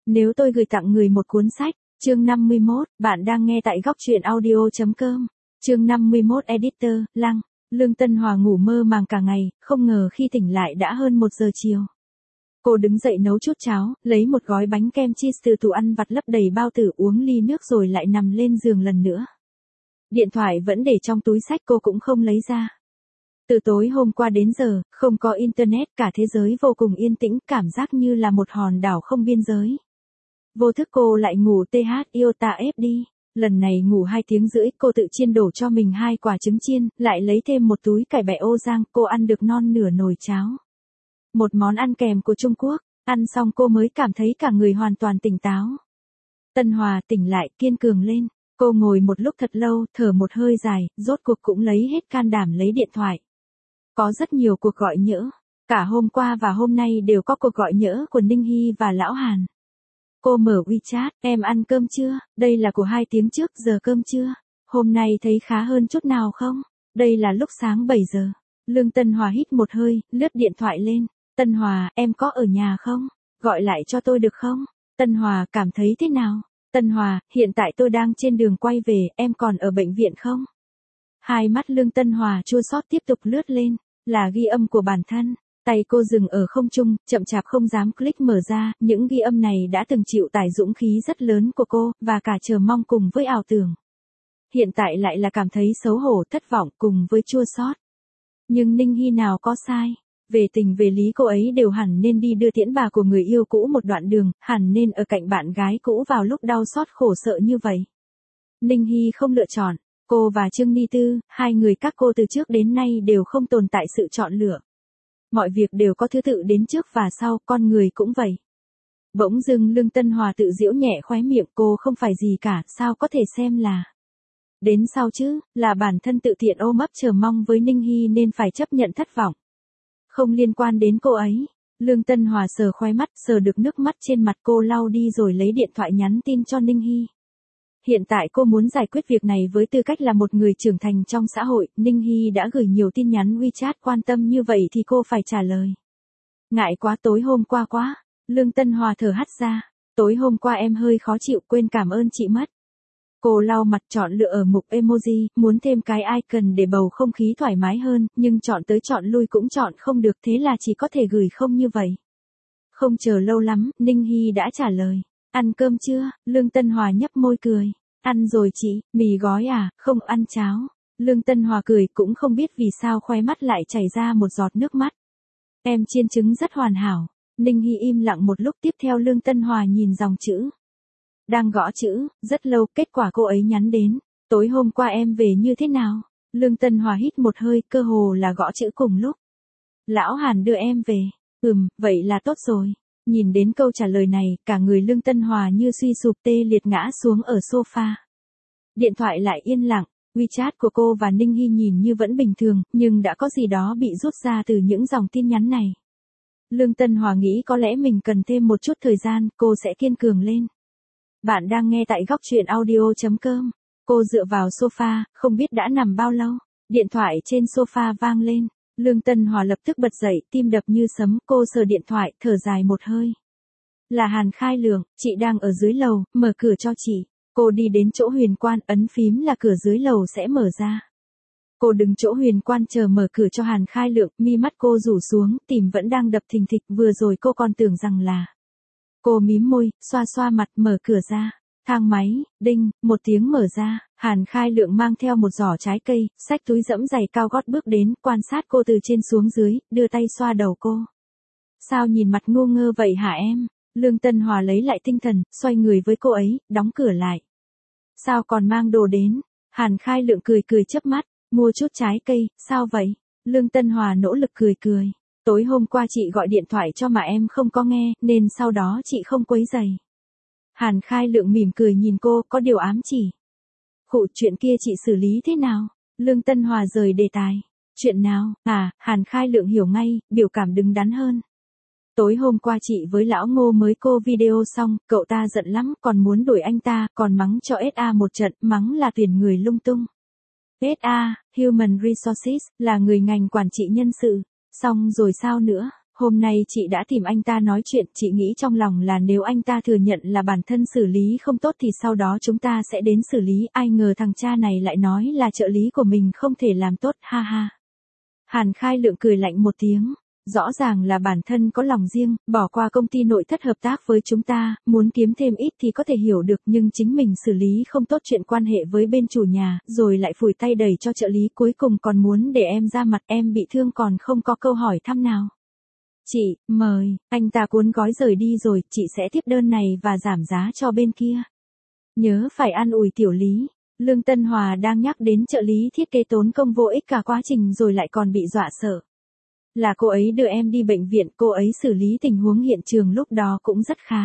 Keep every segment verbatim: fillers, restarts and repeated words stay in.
Nếu tôi gửi tặng người một cuốn sách, chương năm mươi mốt, bạn đang nghe tại góc truyện audio chấm com. Chương năm mươi mốt Editor, Lăng. Lương Tân Hòa ngủ mơ màng cả ngày, không ngờ khi tỉnh lại đã hơn một giờ chiều. Cô đứng dậy nấu chút cháo, lấy một gói bánh kem cheese từ tủ ăn vặt lấp đầy bao tử, uống ly nước rồi lại nằm lên giường lần nữa. Điện thoại vẫn để trong túi sách, cô cũng không lấy ra. Từ tối hôm qua đến giờ, không có internet, cả thế giới vô cùng yên tĩnh, cảm giác như là một hòn đảo không biên giới. Vô thức cô lại ngủ tê hát iota ép đi. Lần này ngủ hai tiếng rưỡi, cô tự chiên đổ cho mình hai quả trứng chiên, lại lấy thêm một túi cải bẹ ô rang, cô ăn được non nửa nồi cháo. Một món ăn kèm của Trung Quốc, ăn xong cô mới cảm thấy cả người hoàn toàn tỉnh táo. Tân Hòa tỉnh lại, kiên cường lên. Cô ngồi một lúc thật lâu, thở một hơi dài, rốt cuộc cũng lấy hết can đảm lấy điện thoại. Có rất nhiều cuộc gọi nhỡ. Cả hôm qua và hôm nay đều có cuộc gọi nhỡ của Ninh Hy và Lão Hàn. Cô mở WeChat, em ăn cơm chưa? Đây là của hai tiếng trước, giờ cơm chưa? Hôm nay thấy khá hơn chút nào không? Đây là lúc sáng bảy giờ. Lương Tân Hòa hít một hơi, lướt điện thoại lên. Tân Hòa, em có ở nhà không? Gọi lại cho tôi được không? Tân Hòa, cảm thấy thế nào? Tân Hòa, hiện tại tôi đang trên đường quay về, em còn ở bệnh viện không? Hai mắt Lương Tân Hòa chua xót tiếp tục lướt lên, là ghi âm của bản thân. Tay cô dừng ở không trung, chậm chạp không dám click mở ra, những ghi âm này đã từng chịu tải dũng khí rất lớn của cô, và cả chờ mong cùng với ảo tưởng. Hiện tại lại là cảm thấy xấu hổ, thất vọng cùng với chua xót. Nhưng Ninh Hy nào có sai. Về tình về lý cô ấy đều hẳn nên đi đưa tiễn bà của người yêu cũ một đoạn đường, hẳn nên ở cạnh bạn gái cũ vào lúc đau xót khổ sợ như vậy. Ninh Hy không lựa chọn, cô và Trương Ni Tư, hai người các cô từ trước đến nay đều không tồn tại sự chọn lựa. Mọi việc đều có thứ tự đến trước và sau, con người cũng vậy. Bỗng dưng Lương Tân Hòa tự giễu nhẹ khóe miệng, cô không phải gì cả, sao có thể xem là. Đến sau chứ, là bản thân tự tiện ôm ấp chờ mong với Ninh Hy nên phải chấp nhận thất vọng. Không liên quan đến cô ấy. Lương Tân Hòa sờ khóe mắt, sờ được nước mắt trên mặt cô lau đi rồi lấy điện thoại nhắn tin cho Ninh Hy. Hiện tại cô muốn giải quyết việc này với tư cách là một người trưởng thành trong xã hội, Ninh Hy đã gửi nhiều tin nhắn WeChat quan tâm như vậy thì cô phải trả lời. Ngại quá, tối hôm qua quá. Lương Tân Hòa thở hắt ra. Tối hôm qua em hơi khó chịu, quên cảm ơn chị mất. Cô lau mặt, chọn lựa ở mục emoji, muốn thêm cái icon để bầu không khí thoải mái hơn, nhưng chọn tới chọn lui cũng chọn không được, thế là chỉ có thể gửi không như vậy. Không chờ lâu lắm, Ninh Hy đã trả lời. Ăn cơm chưa? Lương Tân Hòa nhấp môi cười. Ăn rồi chị, mì gói à, không ăn cháo. Lương Tân Hòa cười, cũng không biết vì sao khóe mắt lại chảy ra một giọt nước mắt. Em chiên trứng rất hoàn hảo. Ninh Hy im lặng một lúc, tiếp theo Lương Tân Hòa nhìn dòng chữ. Đang gõ chữ, rất lâu, kết quả cô ấy nhắn đến. Tối hôm qua em về như thế nào? Lương Tân Hòa hít một hơi, cơ hồ là gõ chữ cùng lúc. Lão Hàn đưa em về. Ừm, vậy là tốt rồi. Nhìn đến câu trả lời này, cả người Lương Tân Hòa như suy sụp, tê liệt ngã xuống ở sofa. Điện thoại lại yên lặng, WeChat của cô và Ninh Hy nhìn như vẫn bình thường, nhưng đã có gì đó bị rút ra từ những dòng tin nhắn này. Lương Tân Hòa nghĩ có lẽ mình cần thêm một chút thời gian, cô sẽ kiên cường lên. Bạn đang nghe tại góc truyện audio chấm com. Cô dựa vào sofa, không biết đã nằm bao lâu. Điện thoại trên sofa vang lên. Lương Tân Hòa lập tức bật dậy, tim đập như sấm, cô sờ điện thoại, thở dài một hơi. Là Hàn Khai Lượng, chị đang ở dưới lầu, mở cửa cho chị. Cô đi đến chỗ Huyền Quan, ấn phím là cửa dưới lầu sẽ mở ra. Cô đứng chỗ Huyền Quan chờ mở cửa cho Hàn Khai Lượng, mi mắt cô rủ xuống, tim vẫn đang đập thình thịch, vừa rồi cô còn tưởng rằng là. Cô mím môi, xoa xoa mặt, mở cửa ra. Thang máy, đinh, một tiếng mở ra, Hàn Khai Lượng mang theo một giỏ trái cây, xách túi dẫm giày cao gót bước đến, quan sát cô từ trên xuống dưới, đưa tay xoa đầu cô. Sao nhìn mặt ngu ngơ vậy hả em? Lương Tân Hòa lấy lại tinh thần, xoay người với cô ấy, đóng cửa lại. Sao còn mang đồ đến? Hàn Khai Lượng cười cười chớp mắt, mua chút trái cây, sao vậy? Lương Tân Hòa nỗ lực cười cười. Tối hôm qua chị gọi điện thoại cho mà em không có nghe, nên sau đó chị không quấy rầy. Hàn Khai Lượng mỉm cười nhìn cô, có điều ám chỉ. Khụ, chuyện kia chị xử lý thế nào? Lương Tân Hòa rời đề tài. Chuyện nào? À, Hàn Khai Lượng hiểu ngay, biểu cảm đứng đắn hơn. Tối hôm qua chị với lão Ngô mới cô video xong, cậu ta giận lắm, còn muốn đuổi anh ta, còn mắng cho ét a một trận, mắng là tuyển người lung tung. ét a, Human Resources, là người ngành quản trị nhân sự. Xong rồi sao nữa? Hôm nay chị đã tìm anh ta nói chuyện, chị nghĩ trong lòng là nếu anh ta thừa nhận là bản thân xử lý không tốt thì sau đó chúng ta sẽ đến xử lý, ai ngờ thằng cha này lại nói là trợ lý của mình không thể làm tốt, ha ha. Hàn Khai Lượng cười lạnh một tiếng. Rõ ràng là bản thân có lòng riêng, bỏ qua công ty nội thất hợp tác với chúng ta, muốn kiếm thêm ít thì có thể hiểu được, nhưng chính mình xử lý không tốt chuyện quan hệ với bên chủ nhà, rồi lại phủi tay đẩy cho trợ lý, cuối cùng còn muốn để em ra mặt, em bị thương còn không có câu hỏi thăm nào. Chị, mời, anh ta cuốn gói rời đi rồi, chị sẽ tiếp đơn này và giảm giá cho bên kia. Nhớ phải an ủi tiểu Lý. Lương Tân Hòa đang nhắc đến trợ lý thiết kế tốn công vô ích cả quá trình rồi lại còn bị dọa sợ. Là cô ấy đưa em đi bệnh viện, cô ấy xử lý tình huống hiện trường lúc đó cũng rất khá.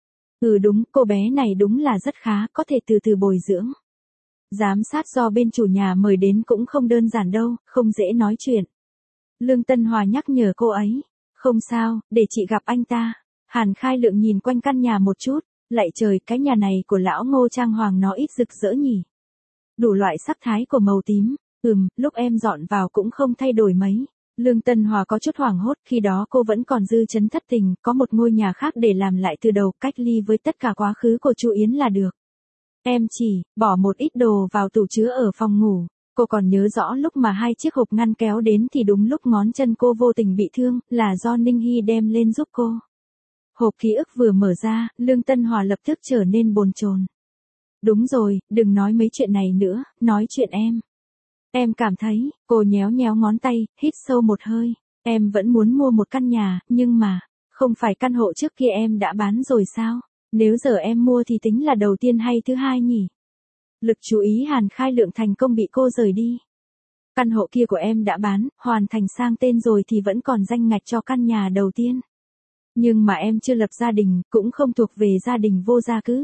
Ừ đúng, cô bé này đúng là rất khá, có thể từ từ bồi dưỡng. Giám sát do bên chủ nhà mời đến cũng không đơn giản đâu, không dễ nói chuyện. Lương Tân Hòa nhắc nhở cô ấy. Không sao, để chị gặp anh ta. Hàn Khai Lượng nhìn quanh căn nhà một chút. Lạy trời, cái nhà này của lão Ngô Trang Hoàng nó ít rực rỡ nhỉ. Đủ loại sắc thái của màu tím. Ừm, lúc em dọn vào cũng không thay đổi mấy. Lương Tân Hòa có chút hoảng hốt, khi đó cô vẫn còn dư chấn thất tình, có một ngôi nhà khác để làm lại từ đầu, cách ly với tất cả quá khứ của chu Yến là được. Em chỉ, bỏ một ít đồ vào tủ chứa ở phòng ngủ. Cô còn nhớ rõ lúc mà hai chiếc hộp ngăn kéo đến thì đúng lúc ngón chân cô vô tình bị thương, là do Ninh Hy đem lên giúp cô. Hộp ký ức vừa mở ra, Lương Tân Hòa lập tức trở nên bồn chồn. Đúng rồi, đừng nói mấy chuyện này nữa, nói chuyện em. Em cảm thấy, cô nhéo nhéo ngón tay, hít sâu một hơi. Em vẫn muốn mua một căn nhà, nhưng mà, không phải căn hộ trước kia em đã bán rồi sao? Nếu giờ em mua thì tính là đầu tiên hay thứ hai nhỉ? Lực chú ý Hàn Khai Lượng thành công bị cô rời đi. Căn hộ kia của em đã bán, hoàn thành sang tên rồi thì vẫn còn danh ngạch cho căn nhà đầu tiên. Nhưng mà em chưa lập gia đình, cũng không thuộc về gia đình vô gia cư.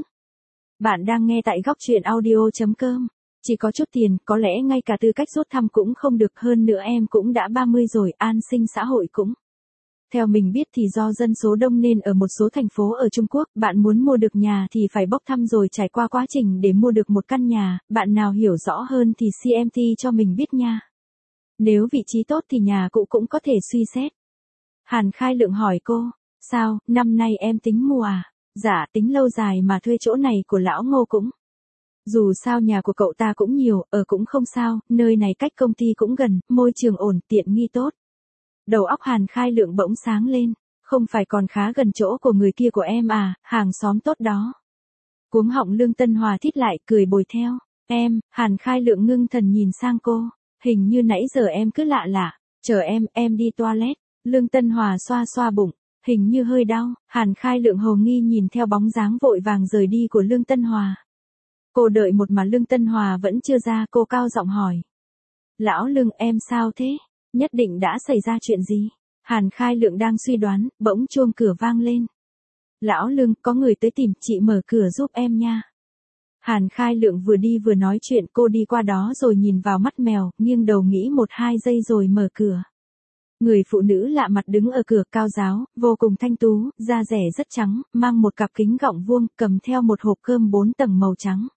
Bạn đang nghe tại góc truyện audio chấm com. Chỉ có chút tiền, có lẽ ngay cả tư cách rút thăm cũng không được, hơn nữa em cũng đã ba mươi rồi, an sinh xã hội cũng. Theo mình biết thì do dân số đông nên ở một số thành phố ở Trung Quốc, bạn muốn mua được nhà thì phải bốc thăm rồi trải qua quá trình để mua được một căn nhà, bạn nào hiểu rõ hơn thì xê em tê cho mình biết nha. Nếu vị trí tốt thì nhà cũ cũng có thể suy xét. Hàn Khai Lượng hỏi cô, sao, năm nay em tính mua à? Dạ, tính lâu dài mà thuê chỗ này của lão Ngô cũng. Dù sao nhà của cậu ta cũng nhiều, ở cũng không sao, nơi này cách công ty cũng gần, môi trường ổn, tiện nghi tốt. Đầu óc Hàn Khai Lượng bỗng sáng lên, không phải còn khá gần chỗ của người kia của em à, hàng xóm tốt đó. Cuống họng Lương Tân Hòa thít lại, cười bồi theo. Em, Hàn Khai Lượng ngưng thần nhìn sang cô, hình như nãy giờ em cứ lạ lạ, chờ em, em đi toilet. Lương Tân Hòa xoa xoa bụng, hình như hơi đau, Hàn Khai Lượng hồ nghi nhìn theo bóng dáng vội vàng rời đi của Lương Tân Hòa. Cô đợi một mà Lương Tân Hòa vẫn chưa ra, cô cao giọng hỏi. Lão Lương, em sao thế? Nhất định đã xảy ra chuyện gì? Hàn Khai Lượng đang suy đoán, bỗng chuông cửa vang lên. Lão Lương, có người tới tìm, chị mở cửa giúp em nha. Hàn Khai Lượng vừa đi vừa nói chuyện, cô đi qua đó rồi nhìn vào mắt mèo, nghiêng đầu nghĩ một hai giây rồi mở cửa. Người phụ nữ lạ mặt đứng ở cửa, cao ráo, vô cùng thanh tú, da dẻ rất trắng, mang một cặp kính gọng vuông, cầm theo một hộp cơm bốn tầng màu trắng.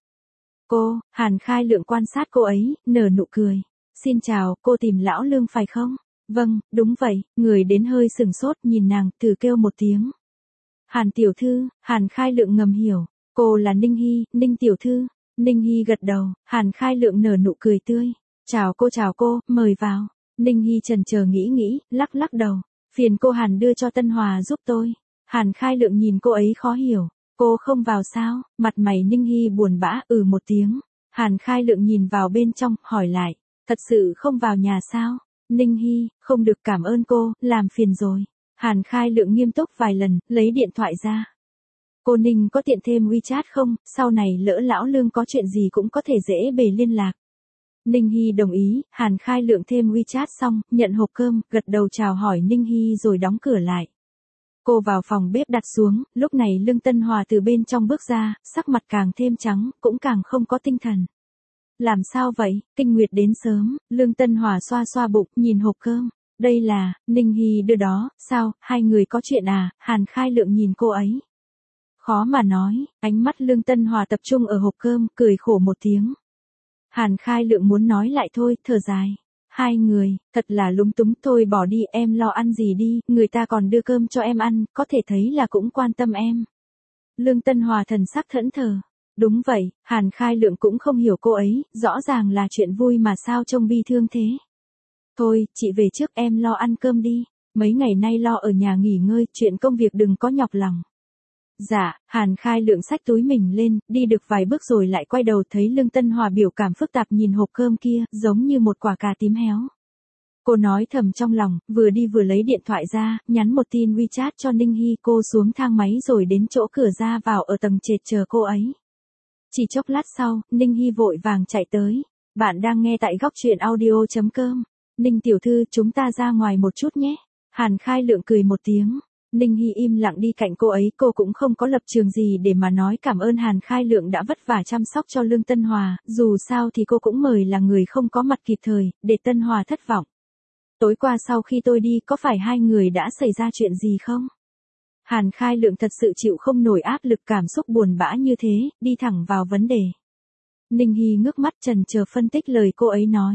Cô, Hàn Khai Lượng quan sát cô ấy, nở nụ cười. Xin chào, cô tìm lão Lương phải không? Vâng, đúng vậy, người đến hơi sừng sốt nhìn nàng, thử kêu một tiếng. Hàn tiểu thư, Hàn Khai Lượng ngầm hiểu, cô là Ninh Hy, Ninh tiểu thư. Ninh Hy gật đầu, Hàn Khai Lượng nở nụ cười tươi. Chào cô chào cô, mời vào. Ninh Hy chần chờ nghĩ nghĩ, lắc lắc đầu. Phiền cô Hàn đưa cho Tân Hòa giúp tôi. Hàn Khai Lượng nhìn cô ấy khó hiểu. Cô không vào sao? Mặt mày Ninh Hy buồn bã, ừ một tiếng. Hàn Khai Lượng nhìn vào bên trong, hỏi lại. Thật sự không vào nhà sao? Ninh Hy, không được, cảm ơn cô, làm phiền rồi. Hàn Khai Lượng nghiêm túc vài lần, lấy điện thoại ra. Cô Ninh có tiện thêm WeChat không? Sau này lỡ lão Lương có chuyện gì cũng có thể dễ bề liên lạc. Ninh Hy đồng ý, Hàn Khai Lượng thêm WeChat xong, nhận hộp cơm, gật đầu chào hỏi Ninh Hy rồi đóng cửa lại. Cô vào phòng bếp đặt xuống, lúc này Lương Tân Hòa từ bên trong bước ra, sắc mặt càng thêm trắng, cũng càng không có tinh thần. Làm sao vậy, kinh nguyệt đến sớm, Lương Tân Hòa xoa xoa bụng, nhìn hộp cơm. Đây là, Ninh Hy đưa đó, sao, hai người có chuyện à, Hàn Khai Lượng nhìn cô ấy. Khó mà nói, ánh mắt Lương Tân Hòa tập trung ở hộp cơm, cười khổ một tiếng. Hàn Khai Lượng muốn nói lại thôi, thở dài. Hai người, thật là lúng túng, thôi bỏ đi, em lo ăn gì đi, người ta còn đưa cơm cho em ăn, có thể thấy là cũng quan tâm em. Lương Tân Hòa thần sắc thẫn thờ. Đúng vậy, Hàn Khai Lượng cũng không hiểu cô ấy, rõ ràng là chuyện vui mà sao trông bi thương thế. Thôi, chị về trước, em lo ăn cơm đi, mấy ngày nay lo ở nhà nghỉ ngơi, chuyện công việc đừng có nhọc lòng. Dạ, Hàn Khai Lượng xách túi mình lên, đi được vài bước rồi lại quay đầu thấy Lương Tân Hòa biểu cảm phức tạp nhìn hộp cơm kia, giống như một quả cà tím héo. Cô nói thầm trong lòng, vừa đi vừa lấy điện thoại ra, nhắn một tin WeChat cho Ninh Hy, cô xuống thang máy rồi đến chỗ cửa ra vào ở tầng trệt chờ cô ấy. Chỉ chốc lát sau, Ninh Hy vội vàng chạy tới. Bạn đang nghe tại góc truyện audio.com. Ninh tiểu thư, chúng ta ra ngoài một chút nhé. Hàn Khai Lượng cười một tiếng. Ninh Hy im lặng đi cạnh cô ấy, cô cũng không có lập trường gì để mà nói cảm ơn Hàn Khai Lượng đã vất vả chăm sóc cho Lương Tân Hòa, dù sao thì cô cũng mời là người không có mặt kịp thời, để Tân Hòa thất vọng. Tối qua sau khi tôi đi có phải hai người đã xảy ra chuyện gì không? Hàn Khai Lượng thật sự chịu không nổi áp lực cảm xúc buồn bã như thế, đi thẳng vào vấn đề. Ninh Hy ngước mắt trần chờ phân tích lời cô ấy nói.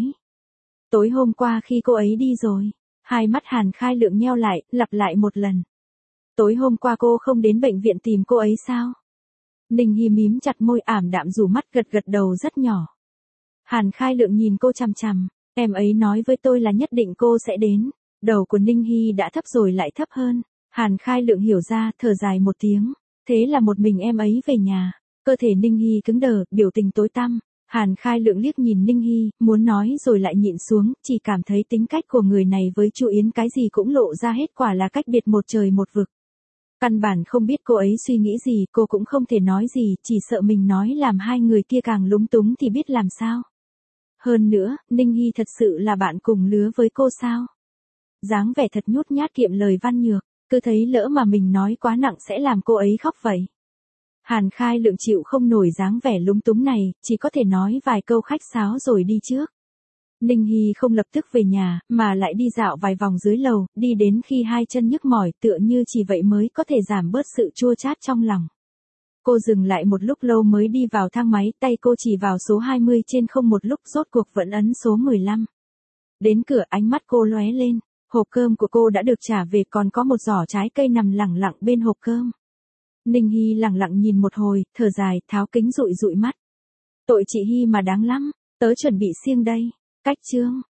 Tối hôm qua khi cô ấy đi rồi, hai mắt Hàn Khai Lượng nheo lại, lặp lại một lần. Tối hôm qua cô không đến bệnh viện tìm cô ấy sao? Ninh Hy mím chặt môi ảm đạm rủ mắt gật gật đầu rất nhỏ. Hàn Khai Lượng nhìn cô chằm chằm, em ấy nói với tôi là nhất định cô sẽ đến. Đầu của Ninh Hy đã thấp rồi lại thấp hơn. Hàn Khai Lượng hiểu ra, thở dài một tiếng. Thế là một mình em ấy về nhà. Cơ thể Ninh Hy cứng đờ, biểu tình tối tăm. Hàn Khai Lượng liếc nhìn Ninh Hy, muốn nói rồi lại nhịn xuống, chỉ cảm thấy tính cách của người này với Chu Yến cái gì cũng lộ ra hết, quả là cách biệt một trời một vực. Căn bản không biết cô ấy suy nghĩ gì, cô cũng không thể nói gì, chỉ sợ mình nói làm hai người kia càng lúng túng thì biết làm sao. Hơn nữa, Ninh Hy thật sự là bạn cùng lứa với cô sao? Dáng vẻ thật nhút nhát kiệm lời văn nhược, cứ thấy lỡ mà mình nói quá nặng sẽ làm cô ấy khóc vậy. Hàn Khai Lượng chịu không nổi dáng vẻ lúng túng này, chỉ có thể nói vài câu khách sáo rồi đi trước. Ninh Hy không lập tức về nhà, mà lại đi dạo vài vòng dưới lầu, đi đến khi hai chân nhức mỏi, tựa như chỉ vậy mới có thể giảm bớt sự chua chát trong lòng. Cô dừng lại một lúc lâu mới đi vào thang máy, tay cô chỉ vào số hai mươi trên không một lúc, rốt cuộc vẫn ấn số mười lăm. Đến cửa, ánh mắt cô lóe lên, hộp cơm của cô đã được trả về, còn có một giỏ trái cây nằm lẳng lặng bên hộp cơm. Ninh Hy lẳng lặng nhìn một hồi, thở dài, tháo kính dụi dụi mắt. Tội chị Hy mà đáng lắm, tớ chuẩn bị siêng đây. Cách chương